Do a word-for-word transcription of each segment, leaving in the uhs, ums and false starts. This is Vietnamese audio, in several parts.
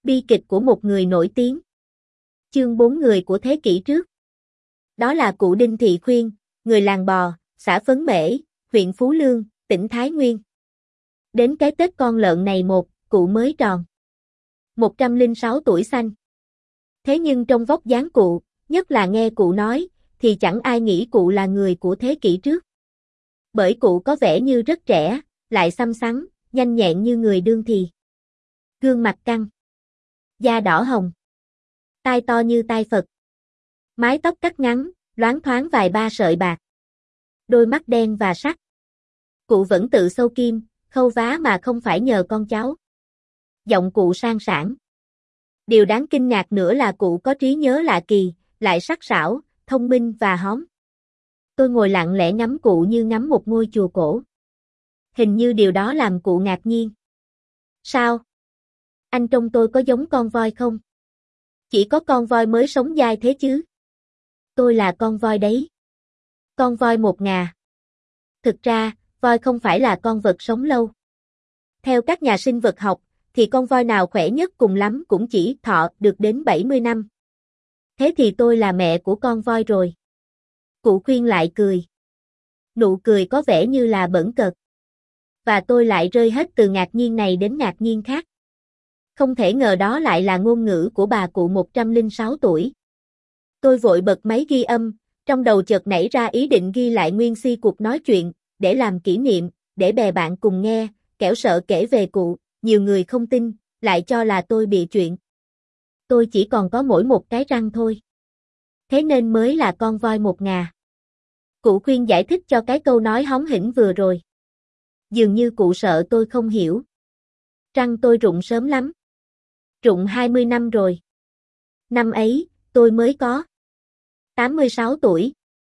Bi kịch của một người nổi tiếng. Chương bốn người của thế kỷ trước. Đó là cụ Đinh Thị Khuyên, người làng Bò, xã Phấn Mễ, huyện Phú Lương, tỉnh Thái Nguyên. Đến cái Tết con lợn này một, cụ mới tròn một trăm lẻ sáu tuổi xanh. Thế nhưng trong vóc dáng cụ, nhất là nghe cụ nói, thì chẳng ai nghĩ cụ là người của thế kỷ trước. Bởi cụ có vẻ như rất trẻ, lại xăm xắn, nhanh nhẹn như người đương thì. Gương mặt căng, da đỏ hồng, tai to như tai Phật. Mái tóc cắt ngắn, loáng thoáng vài ba sợi bạc. Đôi mắt đen và sắc. Cụ vẫn tự sâu kim, khâu vá mà không phải nhờ con cháu. Giọng cụ sang sảng. Điều đáng kinh ngạc nữa là cụ có trí nhớ lạ kỳ, lại sắc sảo, thông minh và hóm. Tôi ngồi lặng lẽ ngắm cụ như ngắm một ngôi chùa cổ. Hình như điều đó làm cụ ngạc nhiên. Sao? Anh trông tôi có giống con voi không? Chỉ có con voi mới sống dai thế chứ. Tôi là con voi đấy. Con voi một ngà. Thực ra, voi không phải là con vật sống lâu. Theo các nhà sinh vật học, thì con voi nào khỏe nhất cùng lắm cũng chỉ thọ được đến bảy mươi năm. Thế thì tôi là mẹ của con voi rồi. Cụ Khuyên lại cười. Nụ cười có vẻ như là bỡn cợt. Và tôi lại rơi hết từ ngạc nhiên này đến ngạc nhiên khác. Không thể ngờ đó lại là ngôn ngữ của bà cụ một trăm lẻ sáu tuổi. Tôi vội bật máy ghi âm, trong đầu chợt nảy ra ý định ghi lại nguyên si cuộc nói chuyện, để làm kỷ niệm, để bè bạn cùng nghe, kẻo sợ kể về cụ, nhiều người không tin, lại cho là tôi bịa chuyện. Tôi chỉ còn có mỗi một cái răng thôi. Thế nên mới là con voi một ngà. Cụ Khuyên giải thích cho cái câu nói hóm hỉnh vừa rồi. Dường như cụ sợ tôi không hiểu. Răng tôi rụng sớm lắm. Rụng hai mươi năm rồi. Năm ấy, tôi mới có tám mươi sáu tuổi.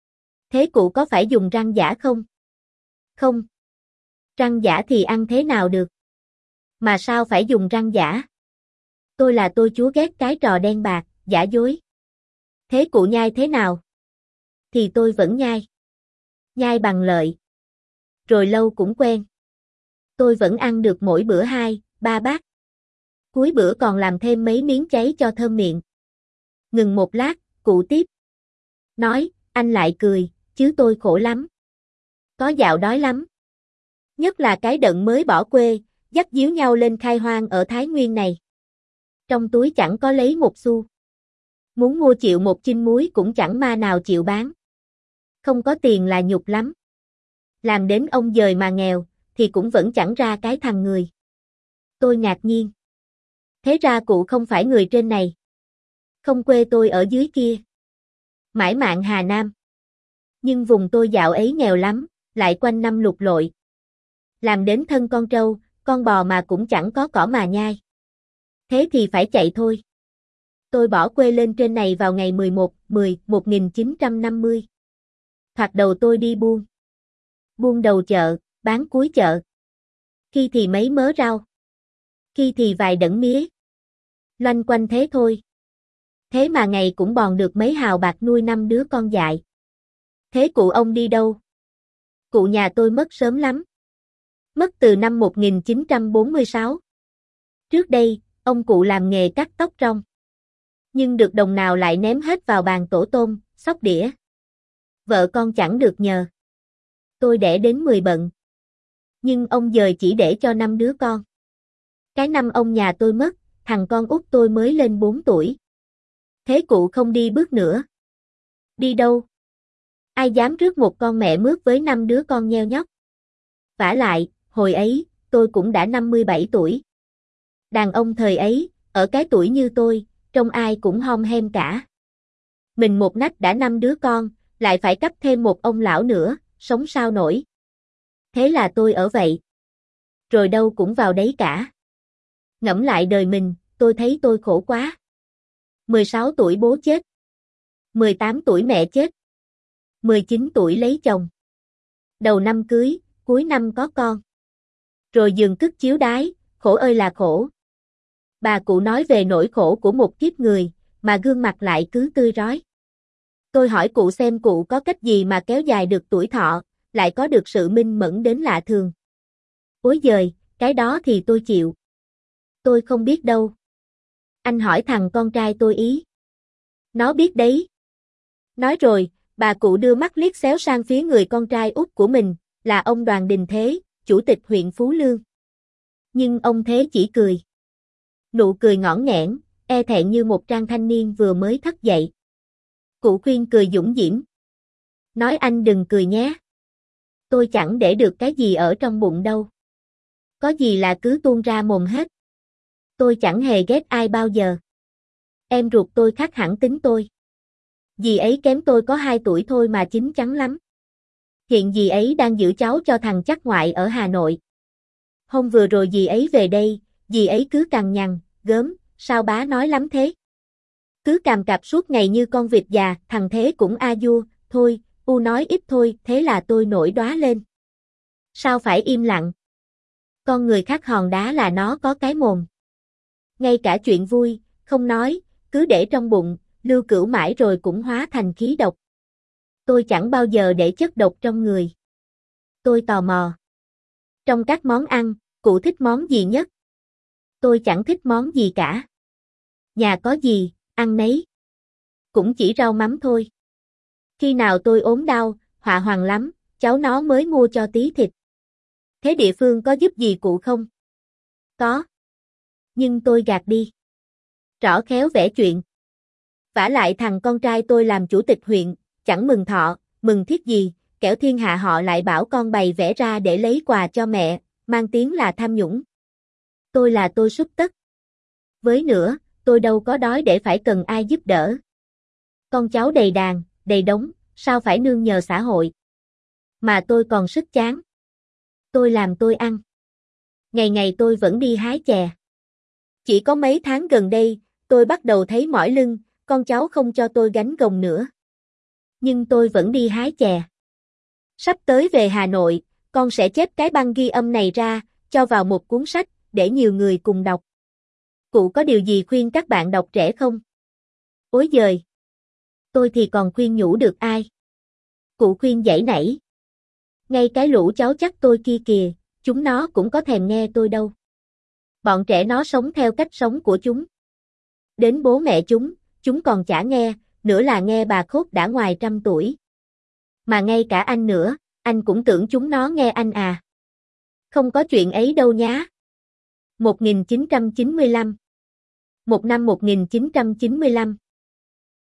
Thế cụ có phải dùng răng giả không? Không. Răng giả thì ăn thế nào được? Mà sao phải dùng răng giả? Tôi là tôi chúa ghét cái trò đen bạc, giả dối. Thế cụ nhai thế nào? Thì tôi vẫn nhai. Nhai bằng lợi. Rồi lâu cũng quen. Tôi vẫn ăn được mỗi bữa hai, ba bát. Cuối bữa còn làm thêm mấy miếng cháy cho thơm miệng. Ngừng một lát, cụ tiếp. Nói, anh lại cười, chứ tôi khổ lắm. Có dạo đói lắm. Nhất là cái đợt mới bỏ quê, dắt díu nhau lên khai hoang ở Thái Nguyên này. Trong túi chẳng có lấy một xu. Muốn mua chịu một chinh muối cũng chẳng ma nào chịu bán. Không có tiền là nhục lắm. Làm đến ông dời mà nghèo, thì cũng vẫn chẳng ra cái thằng người. Tôi ngạc nhiên. Thế ra cụ không phải người trên này. Không, quê tôi ở dưới kia. Mãi mạn Hà Nam. Nhưng vùng tôi dạo ấy nghèo lắm, lại quanh năm lụt lội. Làm đến thân con trâu, con bò mà cũng chẳng có cỏ mà nhai. Thế thì phải chạy thôi. Tôi bỏ quê lên trên này vào ngày mười một, mười, một nghìn chín trăm năm mươi. Thoạt đầu tôi đi buôn. Buôn đầu chợ, bán cuối chợ. Khi thì mấy mớ rau. Khi thì vài đẫng mía. Loanh quanh thế thôi. Thế mà ngày cũng bòn được mấy hào bạc nuôi năm đứa con dại. Thế cụ ông đi đâu? Cụ nhà tôi mất sớm lắm. Mất từ năm một nghìn chín trăm bốn mươi sáu. Trước đây, ông cụ làm nghề cắt tóc rong. Nhưng được đồng nào lại ném hết vào bàn tổ tôm, xóc đĩa. Vợ con chẳng được nhờ. Tôi đẻ đến mười bận. Nhưng ông dời chỉ để cho năm đứa con. Cái năm ông nhà tôi mất, thằng con út tôi mới lên bốn tuổi. Thế cụ không đi bước nữa. Đi đâu? Ai dám rước một con mẹ mướt với năm đứa con nheo nhóc. Vả lại, hồi ấy, tôi cũng đã năm mươi bảy tuổi. Đàn ông thời ấy, ở cái tuổi như tôi, trông ai cũng hom hem cả. Mình một nách đã năm đứa con, lại phải cấp thêm một ông lão nữa, sống sao nổi. Thế là tôi ở vậy. Rồi đâu cũng vào đấy cả. Ngẫm lại đời mình, tôi thấy tôi khổ quá. mười sáu tuổi bố chết. mười tám tuổi mẹ chết. mười chín tuổi lấy chồng. Đầu năm cưới, cuối năm có con. Rồi giường cứt chiếu đái, khổ ơi là khổ. Bà cụ nói về nỗi khổ của một kiếp người, mà gương mặt lại cứ tươi rói. Tôi hỏi cụ xem cụ có cách gì mà kéo dài được tuổi thọ, lại có được sự minh mẫn đến lạ thường. Ối giời, cái đó thì tôi chịu. Tôi không biết đâu. Anh hỏi thằng con trai tôi ý. Nó biết đấy. Nói rồi, bà cụ đưa mắt liếc xéo sang phía người con trai út của mình, là ông Đoàn Đình Thế, chủ tịch huyện Phú Lương. Nhưng ông Thế chỉ cười. Nụ cười ngõn nghẽn, e thẹn như một trang thanh niên vừa mới thức dậy. Cụ khuyên cười dũng dĩm. Nói anh đừng cười nhé. Tôi chẳng để được cái gì ở trong bụng đâu. Có gì là cứ tuôn ra mồm hết. Tôi chẳng hề ghét ai bao giờ. Em ruột tôi khác hẳn tính tôi. Dì ấy kém tôi có hai tuổi thôi mà chín chắn lắm. Hiện dì ấy đang giữ cháu cho thằng chắc ngoại ở Hà Nội. Hôm vừa rồi dì ấy về đây, dì ấy cứ cằn nhằn, gớm, sao bá nói lắm thế? Cứ càm cạp suốt ngày như con vịt già, thằng Thế cũng a vua, thôi, u nói ít thôi, thế là tôi nổi đoá lên. Sao phải im lặng? Con người khác hòn đá là nó có cái mồm. Ngay cả chuyện vui, không nói, cứ để trong bụng, lưu cữu mãi rồi cũng hóa thành khí độc. Tôi chẳng bao giờ để chất độc trong người. Tôi tò mò. Trong các món ăn, cụ thích món gì nhất? Tôi chẳng thích món gì cả. Nhà có gì, ăn nấy. Cũng chỉ rau mắm thôi. Khi nào tôi ốm đau, họa hoàng lắm, cháu nó mới mua cho tí thịt. Thế địa phương có giúp gì cụ không? Có. Nhưng tôi gạt đi. Rõ khéo vẽ chuyện. Vả lại thằng con trai tôi làm chủ tịch huyện, chẳng mừng thọ, mừng thiết gì, kẻo thiên hạ họ lại bảo con bày vẽ ra để lấy quà cho mẹ, mang tiếng là tham nhũng. Tôi là tôi súc tất. Với nữa, tôi đâu có đói để phải cần ai giúp đỡ. Con cháu đầy đàn, đầy đống, sao phải nương nhờ xã hội. Mà tôi còn sức chán. Tôi làm tôi ăn. Ngày ngày tôi vẫn đi hái chè. Chỉ có mấy tháng gần đây, tôi bắt đầu thấy mỏi lưng, con cháu không cho tôi gánh gồng nữa. Nhưng tôi vẫn đi hái chè. Sắp tới về Hà Nội, con sẽ chép cái băng ghi âm này ra, cho vào một cuốn sách, để nhiều người cùng đọc. Cụ có điều gì khuyên các bạn đọc trẻ không? Ối giời! Tôi thì còn khuyên nhủ được ai? Cụ khuyên giãy nảy. Ngay cái lũ cháu chắc tôi kia kìa, chúng nó cũng có thèm nghe tôi đâu. Bọn trẻ nó sống theo cách sống của chúng. Đến bố mẹ chúng, chúng còn chả nghe, nữa là nghe bà khốt đã ngoài trăm tuổi. Mà ngay cả anh nữa, anh cũng tưởng chúng nó nghe anh à. Không có chuyện ấy đâu nhá. một nghìn chín trăm chín mươi lăm. Một năm một nghìn chín trăm chín mươi lăm.